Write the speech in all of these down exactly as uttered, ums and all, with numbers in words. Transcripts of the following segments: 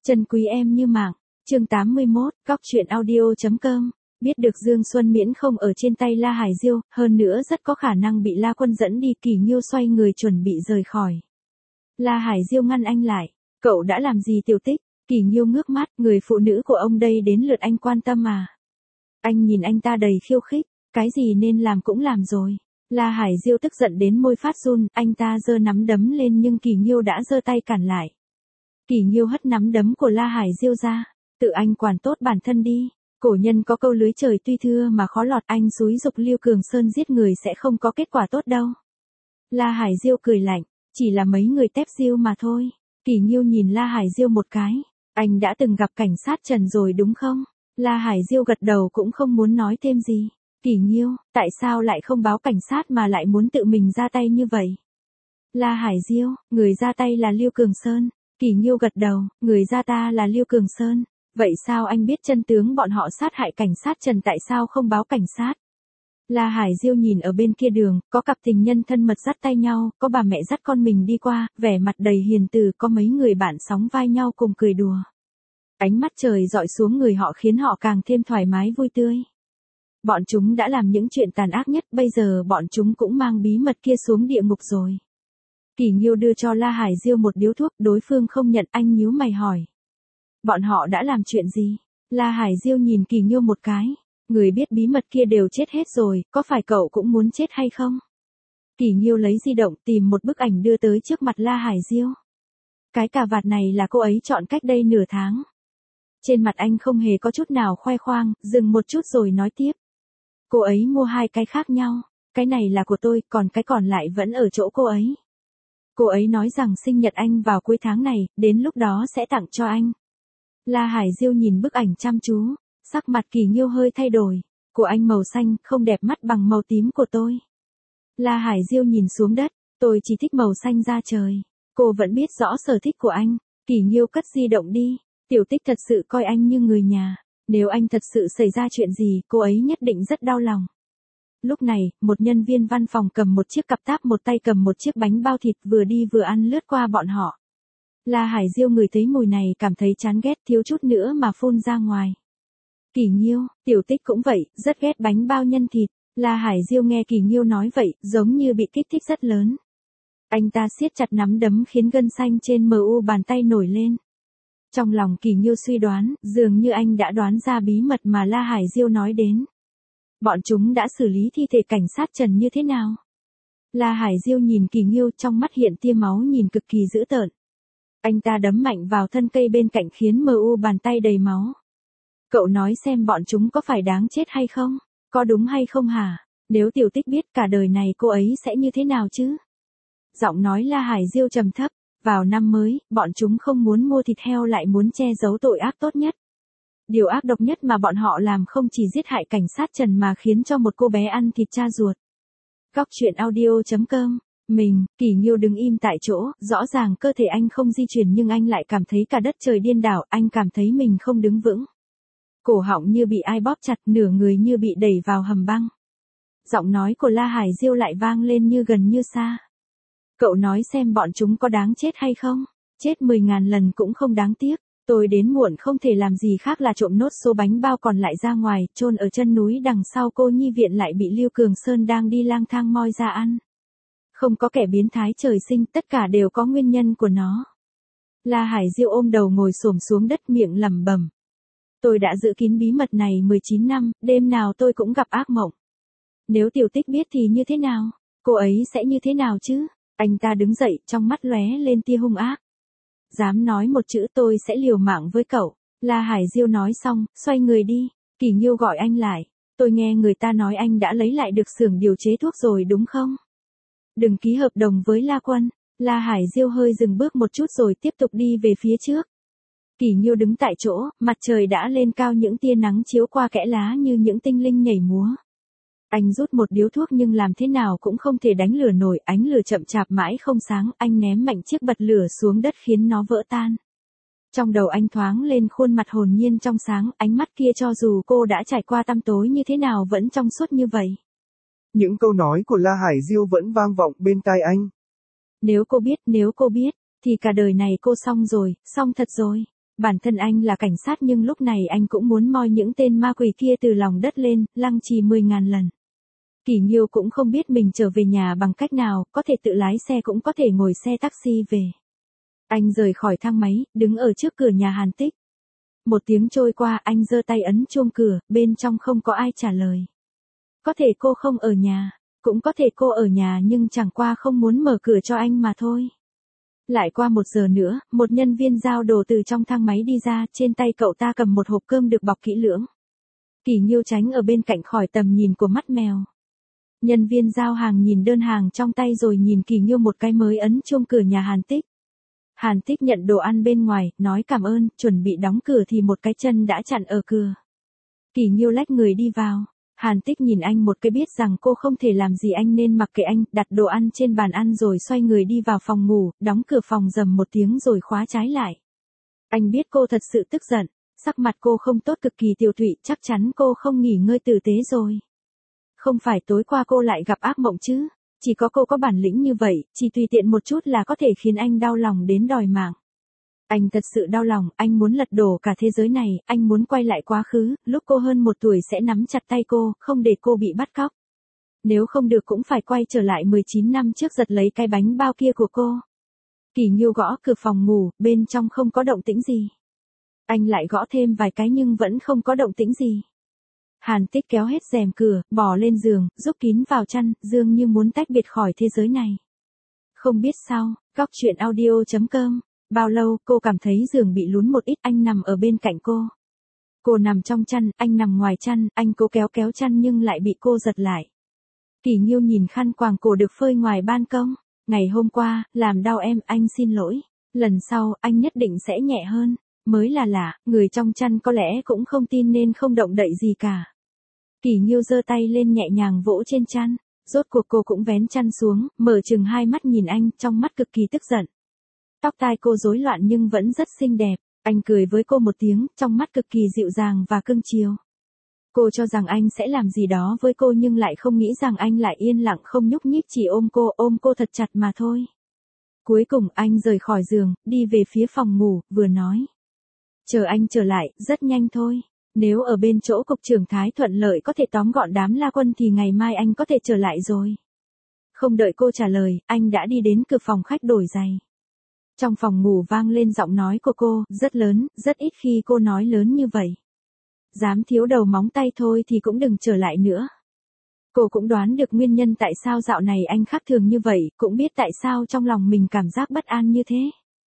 Trân quý em như mạng. Chương tám mươi mốt, góc truyện audio.com. Biết được Dương Xuân Miễn không ở trên tay La Hải Diêu, hơn nữa rất có khả năng bị La Quân dẫn đi, Kỳ Nghiêu xoay người chuẩn bị rời khỏi. La Hải Diêu ngăn anh lại. Cậu đã làm gì Tiểu Tích? Kỳ Nghiêu ngước mắt, người phụ nữ của ông đây đến lượt anh quan tâm à? Anh nhìn anh ta đầy khiêu khích, cái gì nên làm cũng làm rồi. La Hải Diêu tức giận đến môi phát run, anh ta giơ nắm đấm lên nhưng Kỳ Nghiêu đã giơ tay cản lại. Kỳ Nghiêu hất nắm đấm của La Hải Diêu ra, tự anh quản tốt bản thân đi. Cổ nhân có câu lưới trời tuy thưa mà khó lọt, anh xúi giục Lưu Cường Sơn giết người sẽ không có kết quả tốt đâu. La Hải Diêu cười lạnh, chỉ là mấy người tép diêu mà thôi. Kỳ Nghiêu nhìn La Hải Diêu một cái, anh đã từng gặp cảnh sát Trần rồi đúng không? La Hải Diêu gật đầu cũng không muốn nói thêm gì. Kỳ Nghiêu, tại sao lại không báo cảnh sát mà lại muốn tự mình ra tay như vậy? La Hải Diêu, người ra tay là Lưu Cường Sơn. Kỳ Nghiêu gật đầu, người ra ta là Lưu Cường Sơn. Vậy sao anh biết chân tướng bọn họ sát hại cảnh sát Trần, tại sao không báo cảnh sát? La Hải Diêu nhìn ở bên kia đường, có cặp tình nhân thân mật dắt tay nhau, có bà mẹ dắt con mình đi qua, vẻ mặt đầy hiền từ, có mấy người bạn sóng vai nhau cùng cười đùa. Ánh mắt trời dọi xuống người họ khiến họ càng thêm thoải mái vui tươi. Bọn chúng đã làm những chuyện tàn ác nhất, bây giờ bọn chúng cũng mang bí mật kia xuống địa ngục rồi. Kỳ Nghiêu đưa cho La Hải Diêu một điếu thuốc, đối phương không nhận, anh nhíu mày hỏi. Bọn họ đã làm chuyện gì? La Hải Diêu nhìn Kỳ Nghiêu một cái. Người biết bí mật kia đều chết hết rồi, có phải cậu cũng muốn chết hay không? Kỳ Nghiêu lấy di động tìm một bức ảnh đưa tới trước mặt La Hải Diêu. Cái cà vạt này là cô ấy chọn cách đây nửa tháng. Trên mặt anh không hề có chút nào khoe khoang, dừng một chút rồi nói tiếp. Cô ấy mua hai cái khác nhau, cái này là của tôi, còn cái còn lại vẫn ở chỗ cô ấy. Cô ấy nói rằng sinh nhật anh vào cuối tháng này, đến lúc đó sẽ tặng cho anh. La Hải Diêu nhìn bức ảnh chăm chú, sắc mặt Kỳ Nghiêu hơi thay đổi. Của anh màu xanh, không đẹp mắt bằng màu tím của tôi. La Hải Diêu nhìn xuống đất, tôi chỉ thích màu xanh da trời. Cô vẫn biết rõ sở thích của anh. Kỳ Nghiêu cất di động đi. Tiểu Tích thật sự coi anh như người nhà. Nếu anh thật sự xảy ra chuyện gì, cô ấy nhất định rất đau lòng. Lúc này, một nhân viên văn phòng cầm một chiếc cặp táp, một tay cầm một chiếc bánh bao thịt, vừa đi vừa ăn lướt qua bọn họ. La Hải Diêu ngửi thấy mùi này cảm thấy chán ghét, thiếu chút nữa mà phun ra ngoài. Kỳ Nghiêu, Tiểu Tích cũng vậy, rất ghét bánh bao nhân thịt. La Hải Diêu nghe Kỳ Nghiêu nói vậy, giống như bị kích thích rất lớn. Anh ta siết chặt nắm đấm khiến gân xanh trên mờ u bàn tay nổi lên. Trong lòng Kỳ Nghiêu suy đoán, dường như anh đã đoán ra bí mật mà La Hải Diêu nói đến. Bọn chúng đã xử lý thi thể cảnh sát Trần như thế nào? La Hải Diêu nhìn Kỳ Nghiêu, trong mắt hiện tia máu nhìn cực kỳ dữ tợn. Anh ta đấm mạnh vào thân cây bên cạnh khiến mờ u bàn tay đầy máu. Cậu nói xem bọn chúng có phải đáng chết hay không? Có đúng hay không hả? Nếu Tiểu Tích biết cả đời này cô ấy sẽ như thế nào chứ? Giọng nói La Hải Diêu trầm thấp. Vào năm mới, bọn chúng không muốn mua thịt heo lại muốn che giấu tội ác tốt nhất. Điều ác độc nhất mà bọn họ làm không chỉ giết hại cảnh sát Trần mà khiến cho một cô bé ăn thịt cha ruột. Góc truyện audio.com. Mình, Kỳ Nghiêu đứng im tại chỗ, rõ ràng cơ thể anh không di chuyển nhưng anh lại cảm thấy cả đất trời điên đảo, anh cảm thấy mình không đứng vững. Cổ họng như bị ai bóp chặt, nửa người như bị đẩy vào hầm băng. Giọng nói của La Hải Diêu lại vang lên như gần như xa. Cậu nói xem bọn chúng có đáng chết hay không? Chết mười ngàn lần cũng không đáng tiếc. Tôi đến muộn không thể làm gì khác là trộm nốt số bánh bao còn lại ra ngoài, chôn ở chân núi đằng sau cô nhi viện lại bị Lưu Cường Sơn đang đi lang thang moi ra ăn. Không có kẻ biến thái trời sinh, tất cả đều có nguyên nhân của nó. La Hải Diêu ôm đầu ngồi xổm xuống đất miệng lẩm bẩm. Tôi đã giữ kín bí mật này mười chín năm, đêm nào tôi cũng gặp ác mộng. Nếu Tiểu Tích biết thì như thế nào? Cô ấy sẽ như thế nào chứ? Anh ta đứng dậy, trong mắt lóe lên tia hung ác. Dám nói một chữ tôi sẽ liều mạng với cậu. La Hải Diêu nói xong, xoay người đi. Kỳ Nghiêu gọi anh lại. Tôi nghe người ta nói anh đã lấy lại được xưởng điều chế thuốc rồi đúng không? Đừng ký hợp đồng với La Quân. La Hải Diêu hơi dừng bước một chút rồi tiếp tục đi về phía trước. Kỳ Nghiêu đứng tại chỗ, mặt trời đã lên cao, những tia nắng chiếu qua kẽ lá như những tinh linh nhảy múa. Anh rút một điếu thuốc nhưng làm thế nào cũng không thể đánh lửa nổi, ánh lửa chậm chạp mãi không sáng, anh ném mạnh chiếc bật lửa xuống đất khiến nó vỡ tan. Trong đầu anh thoáng lên khuôn mặt hồn nhiên trong sáng, ánh mắt kia cho dù cô đã trải qua tăm tối như thế nào vẫn trong suốt như vậy. Những câu nói của La Hải Diêu vẫn vang vọng bên tai anh. Nếu cô biết, nếu cô biết, thì cả đời này cô xong rồi, xong thật rồi. Bản thân anh là cảnh sát nhưng lúc này anh cũng muốn moi những tên ma quỷ kia từ lòng đất lên, lăng trì mười ngàn lần. Kỷ Nghiêu cũng không biết mình trở về nhà bằng cách nào, có thể tự lái xe cũng có thể ngồi xe taxi về. Anh rời khỏi thang máy, đứng ở trước cửa nhà Hàn Tích. Một tiếng trôi qua, anh giơ tay ấn chuông cửa, bên trong không có ai trả lời. Có thể cô không ở nhà, cũng có thể cô ở nhà nhưng chẳng qua không muốn mở cửa cho anh mà thôi. Lại qua một giờ nữa, một nhân viên giao đồ từ trong thang máy đi ra, trên tay cậu ta cầm một hộp cơm được bọc kỹ lưỡng. Kỷ Nghiêu tránh ở bên cạnh khỏi tầm nhìn của mắt mèo. Nhân viên giao hàng nhìn đơn hàng trong tay rồi nhìn Kỷ Nghiêu một cái mới ấn chuông cửa nhà Hàn Tích. Hàn Tích nhận đồ ăn bên ngoài, nói cảm ơn, chuẩn bị đóng cửa thì một cái chân đã chặn ở cửa. Kỷ Nghiêu lách người đi vào. Hàn Tích nhìn anh một cái biết rằng cô không thể làm gì anh nên mặc kệ anh, đặt đồ ăn trên bàn ăn rồi xoay người đi vào phòng ngủ, đóng cửa phòng rầm một tiếng rồi khóa trái lại. Anh biết cô thật sự tức giận, sắc mặt cô không tốt cực kỳ tiêu tụy, chắc chắn cô không nghỉ ngơi tử tế rồi. Không phải tối qua cô lại gặp ác mộng chứ, chỉ có cô có bản lĩnh như vậy, chỉ tùy tiện một chút là có thể khiến anh đau lòng đến đòi mạng. Anh thật sự đau lòng, anh muốn lật đổ cả thế giới này, anh muốn quay lại quá khứ, lúc cô hơn một tuổi sẽ nắm chặt tay cô, không để cô bị bắt cóc. Nếu không được cũng phải quay trở lại mười chín năm trước giật lấy cái bánh bao kia của cô. Kỷ Nghiêu gõ cửa phòng ngủ, bên trong không có động tĩnh gì. Anh lại gõ thêm vài cái nhưng vẫn không có động tĩnh gì. Hàn Tích kéo hết rèm cửa, bò lên giường, rúc kín vào chăn, dường như muốn tách biệt khỏi thế giới này. Không biết sao, góc chuyện audio chấm com. Bao lâu cô cảm thấy giường bị lún một ít, anh nằm ở bên cạnh cô. Cô nằm trong chăn, anh nằm ngoài chăn, anh cố kéo kéo chăn nhưng lại bị cô giật lại. Kỷ Nghiêu nhìn khăn quàng cổ được phơi ngoài ban công. Ngày hôm qua, làm đau em, anh xin lỗi. Lần sau, anh nhất định sẽ nhẹ hơn. Mới là lạ, người trong chăn có lẽ cũng không tin nên không động đậy gì cả. Kỷ Nghiêu giơ tay lên nhẹ nhàng vỗ trên chăn. Rốt cuộc cô cũng vén chăn xuống, mở chừng hai mắt nhìn anh, trong mắt cực kỳ tức giận. Tóc tai cô rối loạn nhưng vẫn rất xinh đẹp, anh cười với cô một tiếng, trong mắt cực kỳ dịu dàng và cưng chiều. Cô cho rằng anh sẽ làm gì đó với cô nhưng lại không nghĩ rằng anh lại yên lặng không nhúc nhích chỉ ôm cô, ôm cô thật chặt mà thôi. Cuối cùng anh rời khỏi giường, đi về phía phòng ngủ, vừa nói. Chờ anh trở lại, rất nhanh thôi. Nếu ở bên chỗ cục trưởng Thái thuận lợi có thể tóm gọn đám La Quân thì ngày mai anh có thể trở lại rồi. Không đợi cô trả lời, anh đã đi đến cửa phòng khách đổi giày. Trong phòng ngủ vang lên giọng nói của cô, rất lớn, rất ít khi cô nói lớn như vậy. Dám thiếu đầu móng tay thôi thì cũng đừng trở lại nữa. Cô cũng đoán được nguyên nhân tại sao dạo này anh khác thường như vậy, cũng biết tại sao trong lòng mình cảm giác bất an như thế.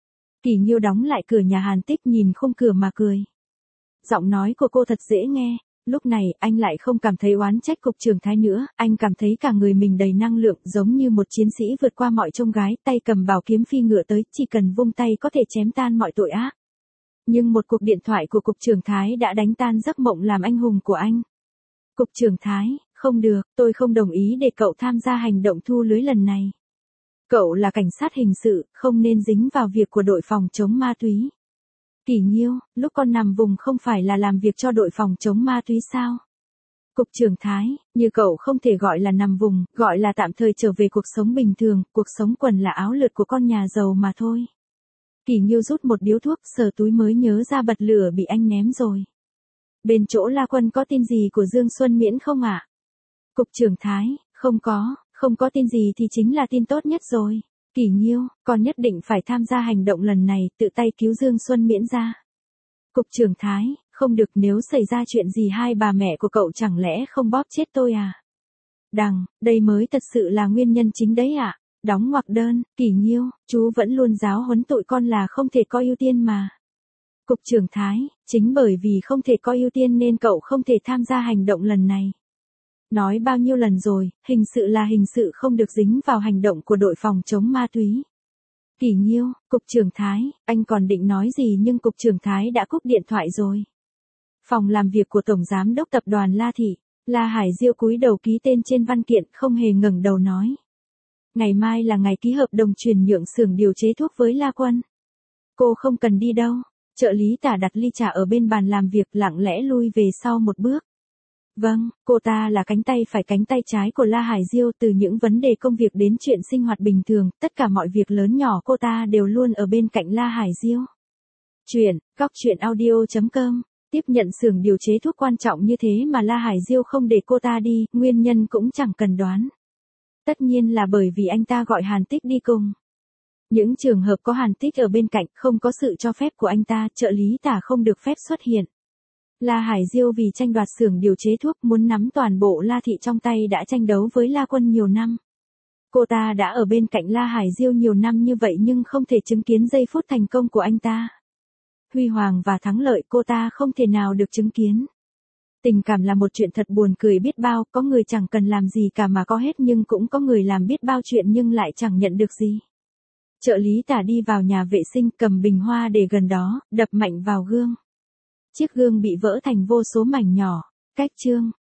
Kỷ Nghiêu đóng lại cửa nhà Hàn Tích nhìn khung cửa mà cười. Giọng nói của cô thật dễ nghe. Lúc này, anh lại không cảm thấy oán trách cục trưởng Thái nữa, anh cảm thấy cả người mình đầy năng lượng, giống như một chiến sĩ vượt qua mọi chông gái, tay cầm bảo kiếm phi ngựa tới, chỉ cần vung tay có thể chém tan mọi tội ác. Nhưng một cuộc điện thoại của cục trưởng Thái đã đánh tan giấc mộng làm anh hùng của anh. Cục trưởng Thái, không được, tôi không đồng ý để cậu tham gia hành động thu lưới lần này. Cậu là cảnh sát hình sự, không nên dính vào việc của đội phòng chống ma túy. Kỷ Nghiêu, lúc con nằm vùng không phải là làm việc cho đội phòng chống ma túy sao? Cục trưởng Thái, như cậu không thể gọi là nằm vùng, gọi là tạm thời trở về cuộc sống bình thường, cuộc sống quần là áo lượt của con nhà giàu mà thôi. Kỷ Nghiêu rút một điếu thuốc, sờ túi mới nhớ ra bật lửa bị anh ném rồi. Bên chỗ La Quân có tin gì của Dương Xuân Miễn không ạ? À? Cục trưởng Thái, không có, không có tin gì thì chính là tin tốt nhất rồi. Kỷ Nghiêu, con nhất định phải tham gia hành động lần này, tự tay cứu Dương Xuân Miễn ra. Cục trưởng Thái, không được, nếu xảy ra chuyện gì hai bà mẹ của cậu chẳng lẽ không bóp chết tôi à? Đằng, đây mới thật sự là nguyên nhân chính đấy ạ. À? Đóng ngoặc đơn, Kỷ Nghiêu, chú vẫn luôn giáo huấn tụi con là không thể có ưu tiên mà. Cục trưởng Thái, chính bởi vì không thể có ưu tiên nên cậu không thể tham gia hành động lần này. Nói bao nhiêu lần rồi, hình sự là hình sự, không được dính vào hành động của đội phòng chống ma túy. Kỷ Nghiêu, cục trưởng Thái, anh còn định nói gì nhưng cục trưởng Thái đã cúp điện thoại rồi. Phòng làm việc của Tổng Giám đốc Tập đoàn La Thị, La Hải Diêu cúi đầu ký tên trên văn kiện, không hề ngẩng đầu nói. Ngày mai là ngày ký hợp đồng chuyển nhượng xưởng điều chế thuốc với La Quân. Cô không cần đi đâu. Trợ lý Tả đặt ly trà ở bên bàn làm việc, lặng lẽ lui về sau một bước. Vâng, cô ta là cánh tay phải cánh tay trái của La Hải Diêu, từ những vấn đề công việc đến chuyện sinh hoạt bình thường, tất cả mọi việc lớn nhỏ cô ta đều luôn ở bên cạnh La Hải Diêu. Chuyện, góc chuyện audio.com, tiếp nhận xưởng điều chế thuốc quan trọng như thế mà La Hải Diêu không để cô ta đi, nguyên nhân cũng chẳng cần đoán. Tất nhiên là bởi vì anh ta gọi Hàn Tích đi cùng. Những trường hợp có Hàn Tích ở bên cạnh không có sự cho phép của anh ta, trợ lý tả không được phép xuất hiện. La Hải Diêu vì tranh đoạt xưởng điều chế thuốc muốn nắm toàn bộ La Thị trong tay đã tranh đấu với La Quân nhiều năm. Cô ta đã ở bên cạnh La Hải Diêu nhiều năm như vậy nhưng không thể chứng kiến giây phút thành công của anh ta. Huy hoàng và thắng lợi cô ta không thể nào được chứng kiến. Tình cảm là một chuyện thật buồn cười biết bao, có người chẳng cần làm gì cả mà có hết nhưng cũng có người làm biết bao chuyện nhưng lại chẳng nhận được gì. Trợ lý tả đi vào nhà vệ sinh cầm bình hoa để gần đó, đập mạnh vào gương. Chiếc gương bị vỡ thành vô số mảnh nhỏ. Cách chương.